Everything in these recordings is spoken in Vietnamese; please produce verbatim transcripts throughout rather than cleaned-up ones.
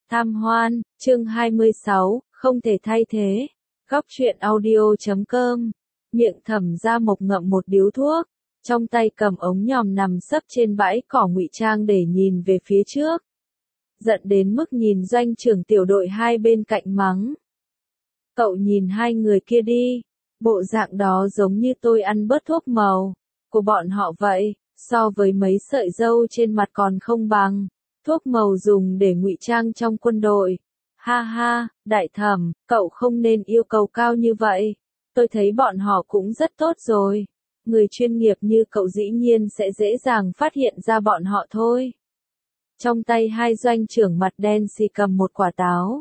Tham hoan, chương hai mươi sáu, không thể thay thế. Góc truyện audio chấm com. Miệng Thẩm Gia Mộc ngậm một điếu thuốc, trong tay cầm ống nhòm nằm sấp trên bãi cỏ ngụy trang để nhìn về phía trước. Giận đến mức nhìn doanh trưởng tiểu đội hai bên cạnh mắng. Cậu nhìn hai người kia đi, bộ dạng đó giống như tôi ăn bớt thuốc màu của bọn họ vậy, so với mấy sợi râu trên mặt còn không bằng. Thuốc màu dùng để ngụy trang trong quân đội. Ha ha, Đại Thẩm, cậu không nên yêu cầu cao như vậy. Tôi thấy bọn họ cũng rất tốt rồi. Người chuyên nghiệp như cậu dĩ nhiên sẽ dễ dàng phát hiện ra bọn họ thôi. Trong tay hai doanh trưởng mặt đen xì cầm một quả táo.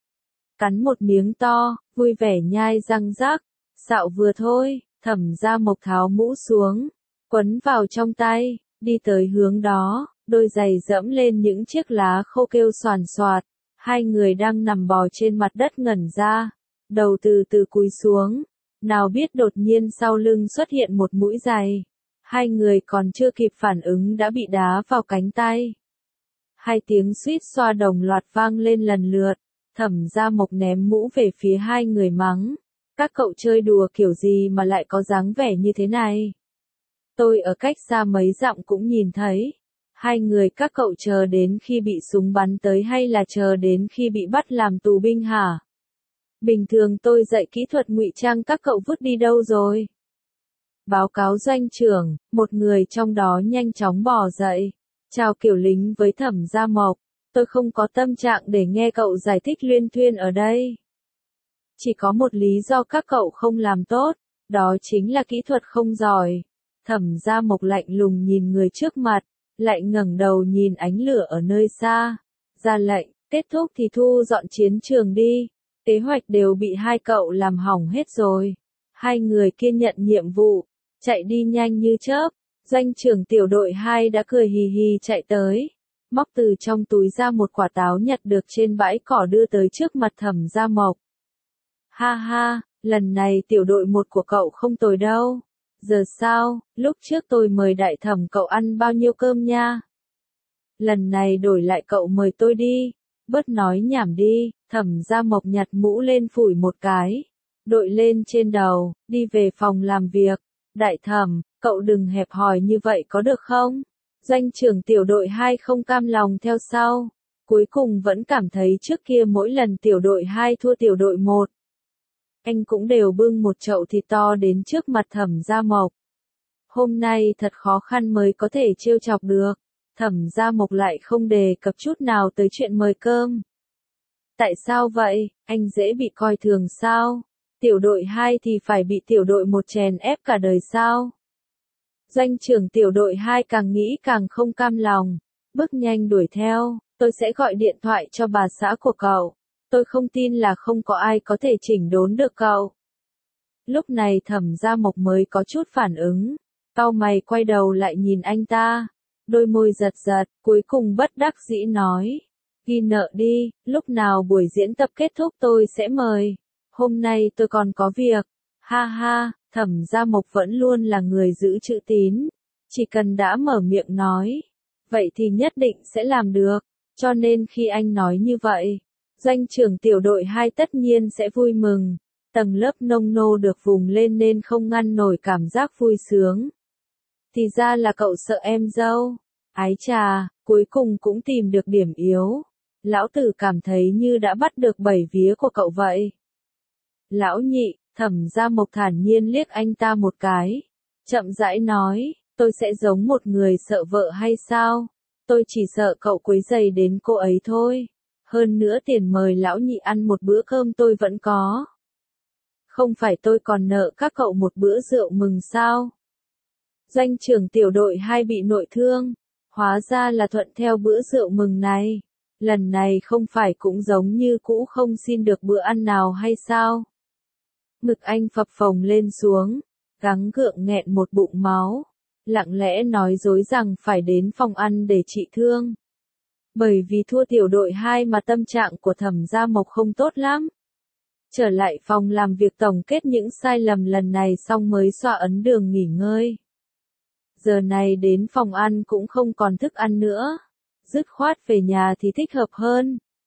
Cắn một miếng to, vui vẻ nhai răng rắc. Xạo vừa thôi, Thẩm Gia Mộc tháo mũ xuống, quấn vào trong tay, đi tới hướng đó. Đôi giày dẫm lên những chiếc lá khô kêu xoàn xoạt, hai người đang nằm bò trên mặt đất ngẩn ra, đầu từ từ cúi xuống, nào biết đột nhiên sau lưng xuất hiện một mũi giày, hai người còn chưa kịp phản ứng đã bị đá vào cánh tay. Hai tiếng suýt xoa đồng loạt vang lên lần lượt, Thẩm Gia Mộc ném mũ về phía hai người mắng, các cậu chơi đùa kiểu gì mà lại có dáng vẻ như thế này? Tôi ở cách xa mấy dặm cũng nhìn thấy. Hai người các cậu chờ đến khi bị súng bắn tới hay là chờ đến khi bị bắt làm tù binh hả? Bình thường tôi dạy kỹ thuật ngụy trang các cậu vứt đi đâu rồi? Báo cáo doanh trưởng, một người trong đó nhanh chóng bò dậy. Chào kiểu lính với Thẩm Gia Mộc, tôi không có tâm trạng để nghe cậu giải thích luyên thuyên ở đây. Chỉ có một lý do các cậu không làm tốt, đó chính là kỹ thuật không giỏi. Thẩm Gia Mộc lạnh lùng nhìn người trước mặt. Lại ngẩng đầu nhìn ánh lửa ở nơi xa, ra lệnh, kết thúc thì thu dọn chiến trường đi, kế hoạch đều bị hai cậu làm hỏng hết rồi. Hai người kia nhận nhiệm vụ, chạy đi nhanh như chớp, doanh trưởng tiểu đội hai đã cười hì hì chạy tới, móc từ trong túi ra một quả táo nhặt được trên bãi cỏ đưa tới trước mặt Thẩm Gia Mộc. Ha ha, lần này tiểu đội một của cậu không tồi đâu. Giờ sao, lúc trước tôi mời Đại Thẩm cậu ăn bao nhiêu cơm nha? Lần này đổi lại cậu mời tôi đi, bớt nói nhảm đi. Thẩm Gia Mộc nhặt mũ lên phủi một cái, đội lên trên đầu, đi về phòng làm việc. Đại Thẩm, cậu đừng hẹp hòi như vậy có được không? Doanh trưởng tiểu đội hai không cam lòng theo sau, cuối cùng vẫn cảm thấy trước kia mỗi lần tiểu đội hai thua tiểu đội một. Anh cũng đều bưng một chậu thịt to đến trước mặt Thẩm Gia Mộc. Hôm nay thật khó khăn mới có thể trêu chọc được. Thẩm Gia Mộc lại không đề cập chút nào tới chuyện mời cơm. Tại sao vậy, anh dễ bị coi thường sao? Tiểu đội hai thì phải bị tiểu đội một chèn ép cả đời sao? Doanh trưởng tiểu đội hai càng nghĩ càng không cam lòng, bước nhanh đuổi theo, tôi sẽ gọi điện thoại cho bà xã của cậu. Tôi không tin là không có ai có thể chỉnh đốn được cậu. Lúc này Thẩm Gia Mộc mới có chút phản ứng, cau mày quay đầu lại nhìn anh ta, đôi môi giật giật, cuối cùng bất đắc dĩ nói, ghi nợ đi, lúc nào buổi diễn tập kết thúc tôi sẽ mời, hôm nay tôi còn có việc. Ha ha, Thẩm Gia Mộc vẫn luôn là người giữ chữ tín, chỉ cần đã mở miệng nói, vậy thì nhất định sẽ làm được, cho nên khi anh nói như vậy, doanh trưởng tiểu đội hai tất nhiên sẽ vui mừng, tầng lớp nông nô được vùng lên nên không ngăn nổi cảm giác vui sướng. Thì ra là cậu sợ em dâu, ái chà, cuối cùng cũng tìm được điểm yếu. Lão tử cảm thấy như đã bắt được bảy vía của cậu vậy. Lão nhị, Thẩm Gia Mộc thản nhiên liếc anh ta một cái, chậm rãi nói, tôi sẽ giống một người sợ vợ hay sao? Tôi chỉ sợ cậu quấy rầy đến cô ấy thôi. Hơn nữa tiền mời lão nhị ăn một bữa cơm tôi vẫn có. Không phải tôi còn nợ các cậu một bữa rượu mừng sao? Doanh trưởng tiểu đội hai bị nội thương, hóa ra là thuận theo bữa rượu mừng này. Lần này không phải cũng giống như cũ không xin được bữa ăn nào hay sao? Ngực anh phập phồng lên xuống, gắng gượng nghẹn một bụng máu, lặng lẽ nói dối rằng phải đến phòng ăn để trị thương. Bởi vì thua tiểu đội hai mà tâm trạng của Thẩm Gia Mộc không tốt lắm. Trở lại phòng làm việc tổng kết những sai lầm lần này xong mới xoa ấn đường nghỉ ngơi. Giờ này đến phòng ăn cũng không còn thức ăn nữa. Dứt khoát về nhà thì thích hợp hơn.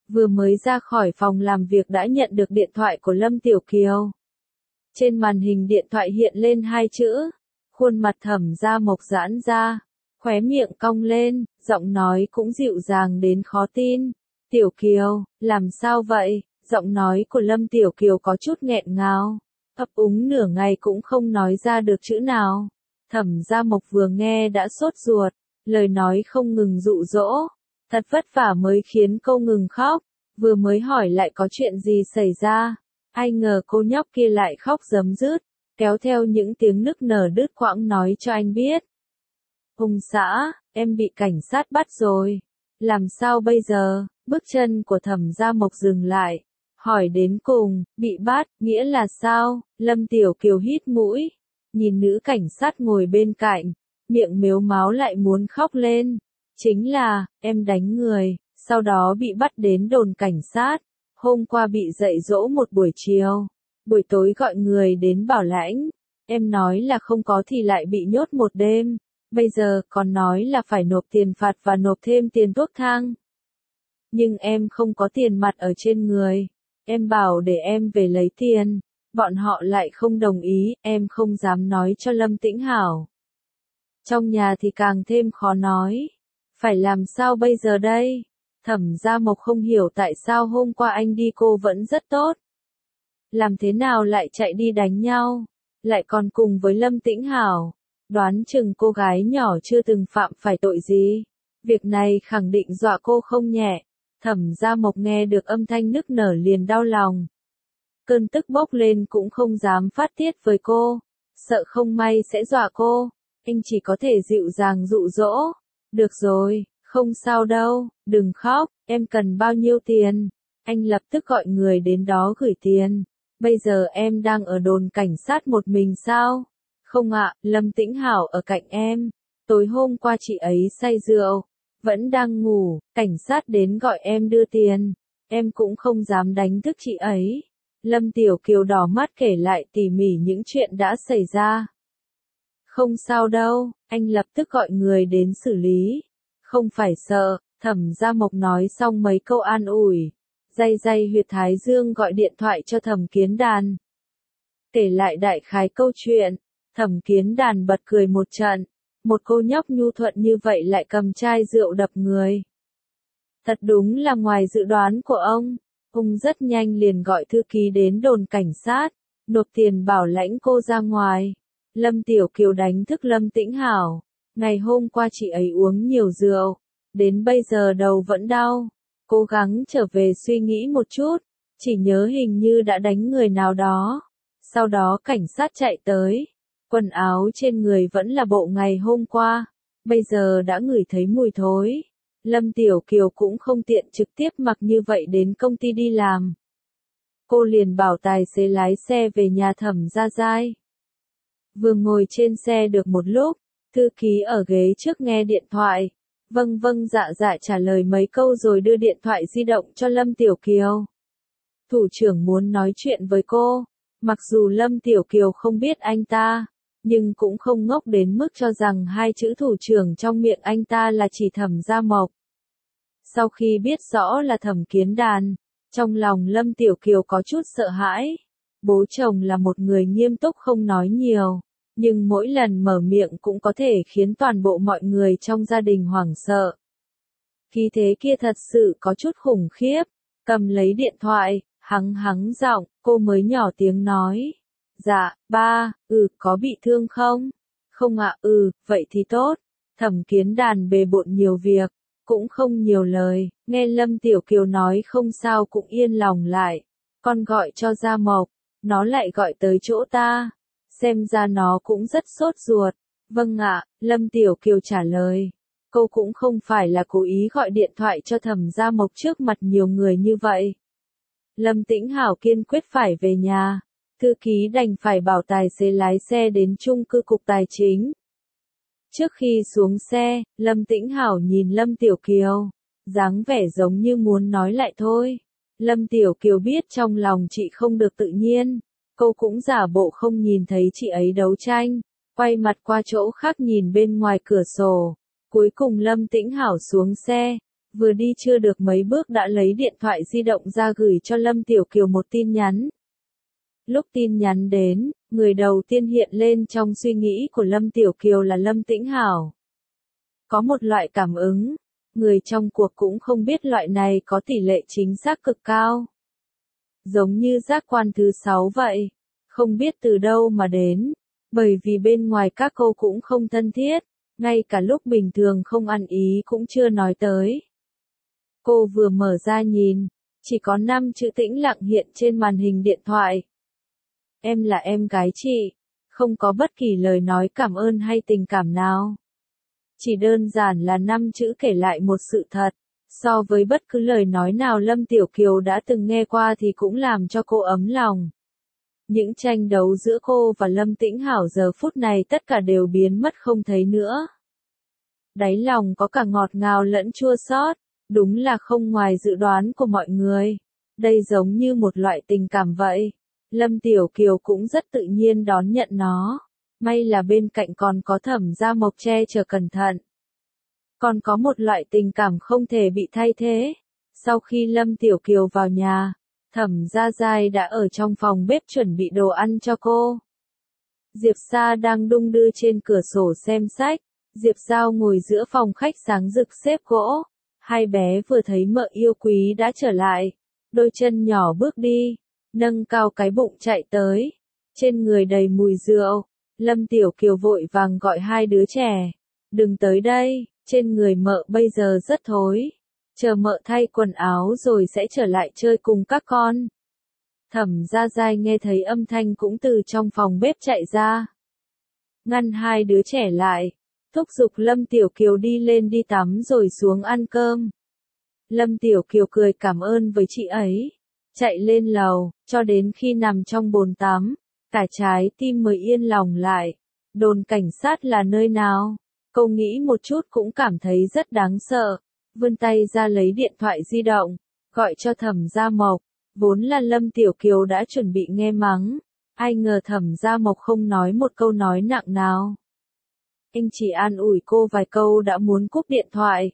Vừa mới ra khỏi phòng làm việc đã nhận được điện thoại của Lâm Tiểu Kiều. Trên màn hình điện thoại hiện lên hai chữ. Khuôn mặt Thẩm Gia Mộc giãn ra, khóe miệng cong lên, giọng nói cũng dịu dàng đến khó tin. Tiểu Kiều, làm sao vậy? Giọng nói của Lâm Tiểu Kiều có chút nghẹn ngào, ấp úng nửa ngày cũng không nói ra được chữ nào. Thẩm Gia Mộc vừa nghe đã sốt ruột, lời nói không ngừng dụ dỗ. Thật vất vả mới khiến cô ngừng khóc, vừa mới hỏi lại có chuyện gì xảy ra. Ai ngờ cô nhóc kia lại khóc rấm rứt, kéo theo những tiếng nức nở đứt quãng nói cho anh biết. Ông xã, em bị cảnh sát bắt rồi. Làm sao bây giờ? Bước chân của Thẩm Gia Mộc dừng lại. Hỏi đến cùng, bị bắt, nghĩa là sao? Lâm Tiểu Kiều hít mũi, nhìn nữ cảnh sát ngồi bên cạnh, miệng mếu máo lại muốn khóc lên. Chính là, em đánh người, sau đó bị bắt đến đồn cảnh sát. Hôm qua bị dạy dỗ một buổi chiều, buổi tối gọi người đến bảo lãnh. Em nói là không có thì lại bị nhốt một đêm. Bây giờ còn nói là phải nộp tiền phạt và nộp thêm tiền thuốc thang. Nhưng em không có tiền mặt ở trên người. Em bảo để em về lấy tiền. Bọn họ lại không đồng ý, em không dám nói cho Lâm Tĩnh Hảo. Trong nhà thì càng thêm khó nói. Phải làm sao bây giờ đây? Thẩm Gia Mộc không hiểu tại sao hôm qua anh đi cô vẫn rất tốt. Làm thế nào lại chạy đi đánh nhau? Lại còn cùng với Lâm Tĩnh Hảo. Đoán chừng cô gái nhỏ chưa từng phạm phải tội gì. Việc này khẳng định dọa cô không nhẹ. Thẩm Gia Mộc nghe được âm thanh nức nở liền đau lòng. Cơn tức bốc lên cũng không dám phát tiết với cô. Sợ không may sẽ dọa cô. Anh chỉ có thể dịu dàng dụ dỗ. Được rồi, không sao đâu, đừng khóc, em cần bao nhiêu tiền? Anh lập tức gọi người đến đó gửi tiền. Bây giờ em đang ở đồn cảnh sát một mình sao? Không ạ, Lâm Tĩnh Hảo ở cạnh em. Tối hôm qua chị ấy say rượu, vẫn đang ngủ, cảnh sát đến gọi em đưa tiền. Em cũng không dám đánh thức chị ấy. Lâm Tiểu Kiều đỏ mắt kể lại tỉ mỉ những chuyện đã xảy ra. Không sao đâu, anh lập tức gọi người đến xử lý. Không phải sợ, Thẩm Gia Mộc nói xong mấy câu an ủi. Day day huyệt thái dương gọi điện thoại cho Thẩm Kiến Đàn. Kể lại đại khái câu chuyện, Thẩm Kiến Đàn bật cười một trận. Một cô nhóc nhu thuận như vậy lại cầm chai rượu đập người. Thật đúng là ngoài dự đoán của ông. Ông rất nhanh liền gọi thư ký đến đồn cảnh sát, nộp tiền bảo lãnh cô ra ngoài. Lâm Tiểu Kiều đánh thức Lâm Tĩnh Hảo. Ngày hôm qua chị ấy uống nhiều rượu, đến bây giờ đầu vẫn đau. Cố gắng trở về suy nghĩ một chút, chỉ nhớ hình như đã đánh người nào đó. Sau đó cảnh sát chạy tới, quần áo trên người vẫn là bộ ngày hôm qua, bây giờ đã ngửi thấy mùi thối. Lâm Tiểu Kiều cũng không tiện trực tiếp mặc như vậy đến công ty đi làm. Cô liền bảo tài xế lái xe về nhà Thẩm Gia Giai. Vừa ngồi trên xe được một lúc, thư ký ở ghế trước nghe điện thoại. Vâng vâng dạ dạ trả lời mấy câu rồi đưa điện thoại di động cho Lâm Tiểu Kiều. Thủ trưởng muốn nói chuyện với cô. Mặc dù Lâm Tiểu Kiều không biết anh ta, nhưng cũng không ngốc đến mức cho rằng hai chữ thủ trưởng trong miệng anh ta là chỉ Thẩm Gia Mộc. Sau khi biết rõ là Thẩm Kiến Đàn, trong lòng Lâm Tiểu Kiều có chút sợ hãi. Bố chồng là một người nghiêm túc không nói nhiều, nhưng mỗi lần mở miệng cũng có thể khiến toàn bộ mọi người trong gia đình hoảng sợ. Khí thế kia thật sự có chút khủng khiếp. Cầm lấy điện thoại, hắng hắng giọng, cô mới nhỏ tiếng nói. Dạ, ba, ừ, có bị thương không? Không ạ, ừ, vậy thì tốt. Thẩm Kiến Đàn bề bộn nhiều việc, cũng không nhiều lời, nghe Lâm Tiểu Kiều nói không sao cũng yên lòng lại. Con gọi cho Gia Mộc, nó lại gọi tới chỗ ta. Xem ra nó cũng rất sốt ruột. Vâng ạ, Lâm Tiểu Kiều trả lời. Cô cũng không phải là cố ý gọi điện thoại cho Thẩm Gia Mộc trước mặt nhiều người như vậy. Lâm Tĩnh Hảo kiên quyết phải về nhà. Thư ký đành phải bảo tài xế lái xe đến chung cư cục tài chính. Trước khi xuống xe, Lâm Tĩnh Hảo nhìn Lâm Tiểu Kiều, dáng vẻ giống như muốn nói lại thôi. Lâm Tiểu Kiều biết trong lòng chị không được tự nhiên, cô cũng giả bộ không nhìn thấy chị ấy đấu tranh, quay mặt qua chỗ khác nhìn bên ngoài cửa sổ. Cuối cùng Lâm Tĩnh Hảo xuống xe, Vừa đi chưa được mấy bước đã lấy điện thoại di động ra gửi cho Lâm Tiểu Kiều một tin nhắn. Lúc tin nhắn đến, người đầu tiên hiện lên trong suy nghĩ của Lâm Tiểu Kiều là Lâm Tĩnh Hảo. Có một loại cảm ứng, người trong cuộc cũng không biết loại này có tỷ lệ chính xác cực cao. Giống như giác quan thứ sáu vậy, không biết từ đâu mà đến, bởi vì bên ngoài các cô cũng không thân thiết, ngay cả lúc bình thường không ăn ý cũng chưa nói tới. Cô vừa mở ra nhìn, chỉ có năm chữ Tĩnh Lặng hiện trên màn hình điện thoại. Em là em gái chị, không có bất kỳ lời nói cảm ơn hay tình cảm nào. Chỉ đơn giản là năm chữ kể lại một sự thật, so với bất cứ lời nói nào Lâm Tiểu Kiều đã từng nghe qua thì cũng làm cho cô ấm lòng. Những tranh đấu giữa cô và Lâm Tĩnh Hảo giờ phút này tất cả đều biến mất không thấy nữa. Đáy lòng có cả ngọt ngào lẫn chua xót, đúng là không ngoài dự đoán của mọi người. Đây giống như một loại tình cảm vậy. Lâm Tiểu Kiều cũng rất tự nhiên đón nhận nó. May là bên cạnh còn có Thẩm Gia Mộc che chở cẩn thận. Còn có một loại tình cảm không thể bị thay thế. Sau khi Lâm Tiểu Kiều vào nhà, Thẩm Gia Giai đã ở trong phòng bếp chuẩn bị đồ ăn cho cô. Diệp Sa đang đung đưa trên cửa sổ xem sách. Diệp Giao ngồi giữa phòng khách sáng rực xếp gỗ. Hai bé vừa thấy mợ yêu quý đã trở lại. Đôi chân nhỏ bước đi, nâng cao cái bụng chạy tới. Trên người đầy mùi rượu. Lâm Tiểu Kiều vội vàng gọi hai đứa trẻ. Đừng tới đây, trên người mợ bây giờ rất thối. Chờ mợ thay quần áo rồi sẽ trở lại chơi cùng các con. Thẩm Gia Giai nghe thấy âm thanh cũng từ trong phòng bếp chạy ra. Ngăn hai đứa trẻ lại. Thúc giục Lâm Tiểu Kiều đi lên đi tắm rồi xuống ăn cơm. Lâm Tiểu Kiều cười cảm ơn với chị ấy. Chạy lên lầu, cho đến khi nằm trong bồn tắm. Cả trái tim mới yên lòng lại. Đồn cảnh sát là nơi nào? Cô nghĩ một chút cũng cảm thấy rất đáng sợ. Vươn tay ra lấy điện thoại di động, gọi cho Thẩm Gia Mộc. Vốn là Lâm Tiểu Kiều đã chuẩn bị nghe mắng. Ai ngờ Thẩm Gia Mộc không nói một câu nói nặng nào. Anh chỉ an ủi cô vài câu đã muốn cúp điện thoại.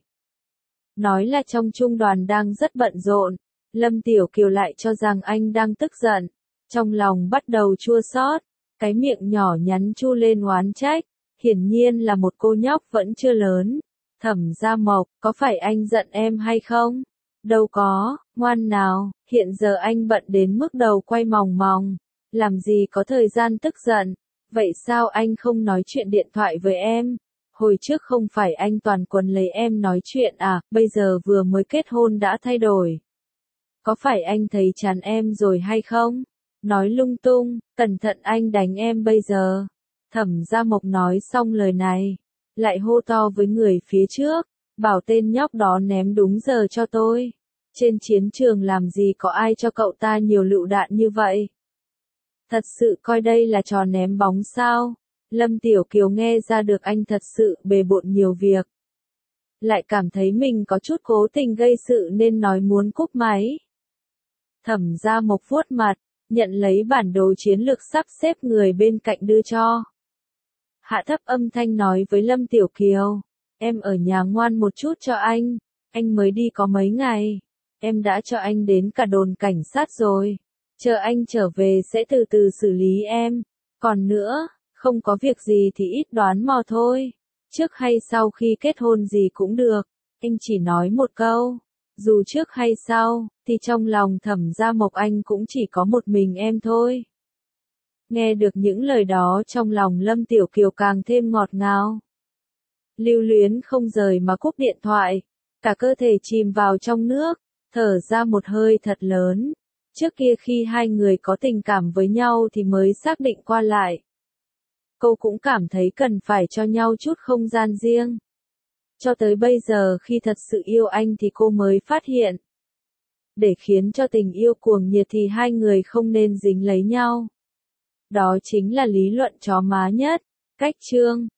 Nói là trong trung đoàn đang rất bận rộn. Lâm Tiểu Kiều lại cho rằng anh đang tức giận. Trong lòng bắt đầu chua xót, cái miệng nhỏ nhắn chu lên oán trách, hiển nhiên là một cô nhóc vẫn chưa lớn. Thẩm Gia Mộc, có phải anh giận em hay không? Đâu có, ngoan nào, hiện giờ anh bận đến mức đầu quay mòng mòng, làm gì có thời gian tức giận, vậy sao anh không nói chuyện điện thoại với em? Hồi trước không phải anh toàn quần lấy em nói chuyện à, bây giờ vừa mới kết hôn đã thay đổi. Có phải anh thấy chán em rồi hay không? Nói lung tung, cẩn thận anh đánh em bây giờ. Thẩm Gia Mộc nói xong lời này, lại hô to với người phía trước, bảo tên nhóc đó ném đúng giờ cho tôi. Trên chiến trường làm gì có ai cho cậu ta nhiều lựu đạn như vậy? Thật sự coi đây là trò ném bóng sao? Lâm Tiểu Kiều nghe ra được anh thật sự bề bộn nhiều việc. Lại cảm thấy mình có chút cố tình gây sự nên nói muốn cúp máy. Thẩm Gia Mộc vuốt mặt, nhận lấy bản đồ chiến lược sắp xếp người bên cạnh đưa cho. Hạ thấp âm thanh nói với Lâm Tiểu Kiều, em ở nhà ngoan một chút cho anh, anh mới đi có mấy ngày, em đã cho anh đến cả đồn cảnh sát rồi, chờ anh trở về sẽ từ từ xử lý em, còn nữa, không có việc gì thì ít đoán mò thôi, trước hay sau khi kết hôn gì cũng được, anh chỉ nói một câu, dù trước hay sau, thì trong lòng Thẩm Gia Mộc anh cũng chỉ có một mình em thôi. Nghe được những lời đó trong lòng Lâm Tiểu Kiều càng thêm ngọt ngào. Lưu luyến không rời mà cúp điện thoại, cả cơ thể chìm vào trong nước, thở ra một hơi thật lớn. Trước kia khi hai người có tình cảm với nhau thì mới xác định qua lại. Cô cũng cảm thấy cần phải cho nhau chút không gian riêng. Cho tới bây giờ khi thật sự yêu anh thì cô mới phát hiện. Để khiến cho tình yêu cuồng nhiệt thì hai người không nên dính lấy nhau. Đó chính là lý luận chó má nhất. Cách chương